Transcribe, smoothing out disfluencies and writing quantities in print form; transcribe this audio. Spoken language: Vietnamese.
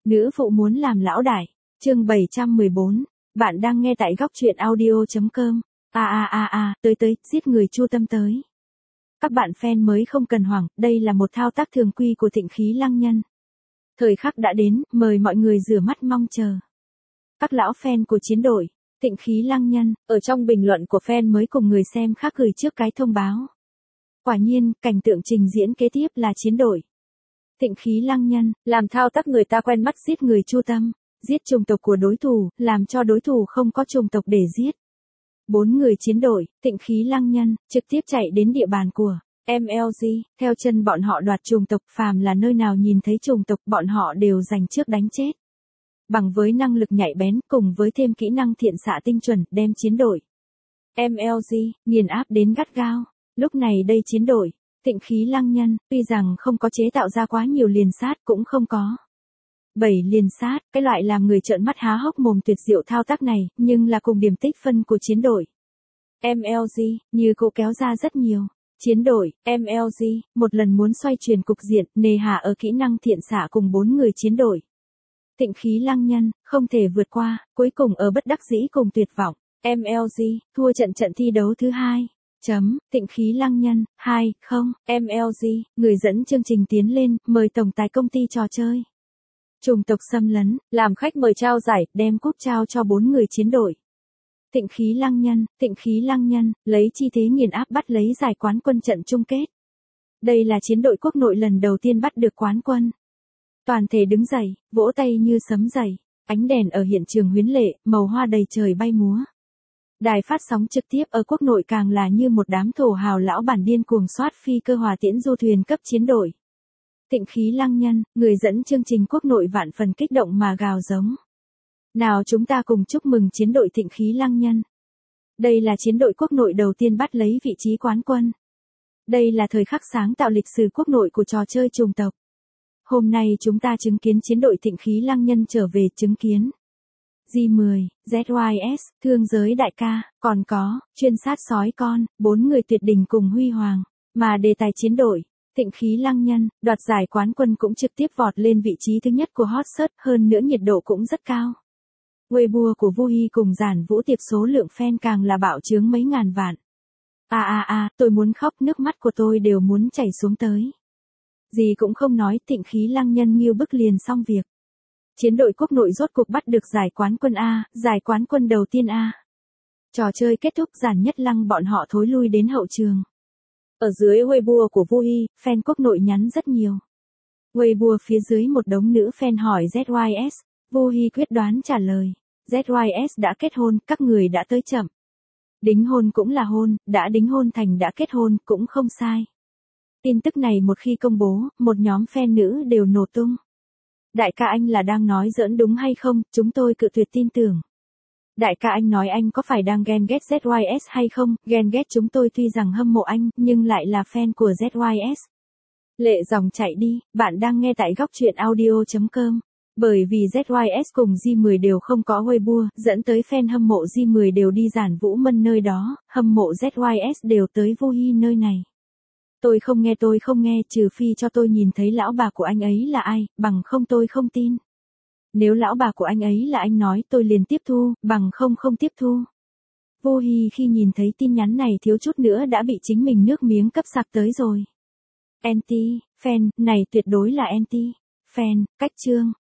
Nữ phụ muốn làm lão đại. Chương 714. Bạn đang nghe tại góc truyện audio.com. Tới, giết người Chu Tâm tới. Các bạn fan mới không cần hoảng, đây là một thao tác thường quy của Thịnh Khí Lăng Nhân. Thời khắc đã đến, mời mọi người rửa mắt mong chờ. Các lão fan của chiến đội, Thịnh Khí Lăng Nhân, ở trong bình luận của fan mới cùng người xem khác gửi trước cái thông báo. Quả nhiên, cảnh tượng trình diễn kế tiếp là chiến đội. Thịnh Khí Lăng Nhân, làm thao tác người ta quen mắt giết người Chu Tâm, giết chủng tộc của đối thủ, làm cho đối thủ không có chủng tộc để giết. 4 người chiến đội, Thịnh Khí Lăng Nhân, trực tiếp chạy đến địa bàn của MLG, theo chân bọn họ đoạt chủng tộc, phàm là nơi nào nhìn thấy chủng tộc bọn họ đều giành trước đánh chết. Bằng với năng lực nhạy bén cùng với thêm kỹ năng thiện xạ tinh chuẩn đem chiến đội MLG nghiền áp đến gắt gao. Lúc này đây chiến đội Thịnh Khí Lăng Nhân, tuy rằng không có chế tạo ra quá nhiều liền sát cũng không có 7 liền sát, cái loại làm người trợn mắt há hốc mồm tuyệt diệu thao tác này, nhưng là cùng điểm tích phân của chiến đội MLG, như cũ kéo ra rất nhiều. Chiến đội MLG, một lần muốn xoay chuyển cục diện, nề hà ở kỹ năng thiện xạ cùng 4 người chiến đội Thịnh Khí Lăng Nhân, không thể vượt qua, cuối cùng ở bất đắc dĩ cùng tuyệt vọng, MLG, thua trận thi đấu thứ 2. Thịnh Khí Lăng Nhân, 2-0, MLG, người dẫn chương trình tiến lên, mời tổng tài công ty trò chơi. Chủng tộc xâm lấn, làm khách mời trao giải, đem cúp trao cho 4 người chiến đội. Thịnh Khí Lăng Nhân, lấy chi thế nghiền áp bắt lấy giải quán quân trận chung kết. Đây là chiến đội quốc nội lần đầu tiên bắt được quán quân. Toàn thể đứng dậy, vỗ tay như sấm dậy, ánh đèn ở hiện trường huyến lệ, màu hoa đầy trời bay múa. Đài phát sóng trực tiếp ở quốc nội càng là như một đám thổ hào lão bản điên cuồng soát phi cơ hỏa tiễn du thuyền cấp chiến đội. Thịnh Khí Lăng Nhân, người dẫn chương trình quốc nội vạn phần kích động mà gào giống. Nào chúng ta cùng chúc mừng chiến đội Thịnh Khí Lăng Nhân. Đây là chiến đội quốc nội đầu tiên bắt lấy vị trí quán quân. Đây là thời khắc sáng tạo lịch sử quốc nội của trò chơi chủng tộc. Hôm nay chúng ta chứng kiến chiến đội Thịnh Khí Lăng Nhân trở về chứng kiến. G10, ZYS, thương giới đại ca, còn có, chuyên sát sói con, 4 người tuyệt đỉnh cùng huy hoàng. Mà đề tài chiến đội Thịnh Khí Lăng Nhân, đoạt giải quán quân cũng trực tiếp vọt lên vị trí thứ nhất của hot search, hơn nữa nhiệt độ cũng rất cao. Weibo của Vu Hi cùng Giản Vũ Tiệp số lượng fan càng là bạo chướng mấy ngàn vạn. Tôi muốn khóc, nước mắt của tôi đều muốn chảy xuống tới. Gì cũng không nói, Thịnh Khí Lăng Nhân nghiêu bức liền xong việc. Chiến đội quốc nội rốt cuộc bắt được giải quán quân A, giải quán quân đầu tiên A. Trò chơi kết thúc, Giản Nhất Lăng bọn họ thối lui đến hậu trường. Ở dưới Weibo của Vu Hi, fan quốc nội nhắn rất nhiều. Weibo phía dưới một đống nữ fan hỏi ZYS, Vu Hi quyết đoán trả lời. ZYS đã kết hôn, các người đã tới chậm. Đính hôn cũng là hôn, đã đính hôn thành đã kết hôn, cũng không sai. Tin tức này một khi công bố, một nhóm fan nữ đều nổ tung. Đại ca anh là đang nói giỡn đúng hay không, chúng tôi cự tuyệt tin tưởng. Đại ca anh nói anh có phải đang ghen ghét ZYS hay không, ghen ghét chúng tôi tuy rằng hâm mộ anh, nhưng lại là fan của ZYS. Lệ dòng chạy đi, bạn đang nghe tại góc truyện audio.com. Bởi vì ZYS cùng G10 đều không có Weibo, dẫn tới fan hâm mộ G10 đều đi Giản Vũ Mân nơi đó, hâm mộ ZYS đều tới Vu Hi nơi này. Tôi không nghe, trừ phi cho tôi nhìn thấy lão bà của anh ấy là ai, bằng không tôi không tin. Nếu lão bà của anh ấy là anh nói tôi liền tiếp thu, bằng không không tiếp thu. Vu Hi khi nhìn thấy tin nhắn này thiếu chút nữa đã bị chính mình nước miếng cấp sặc tới rồi. Anti, fan, này tuyệt đối là anti, fan, cách chương,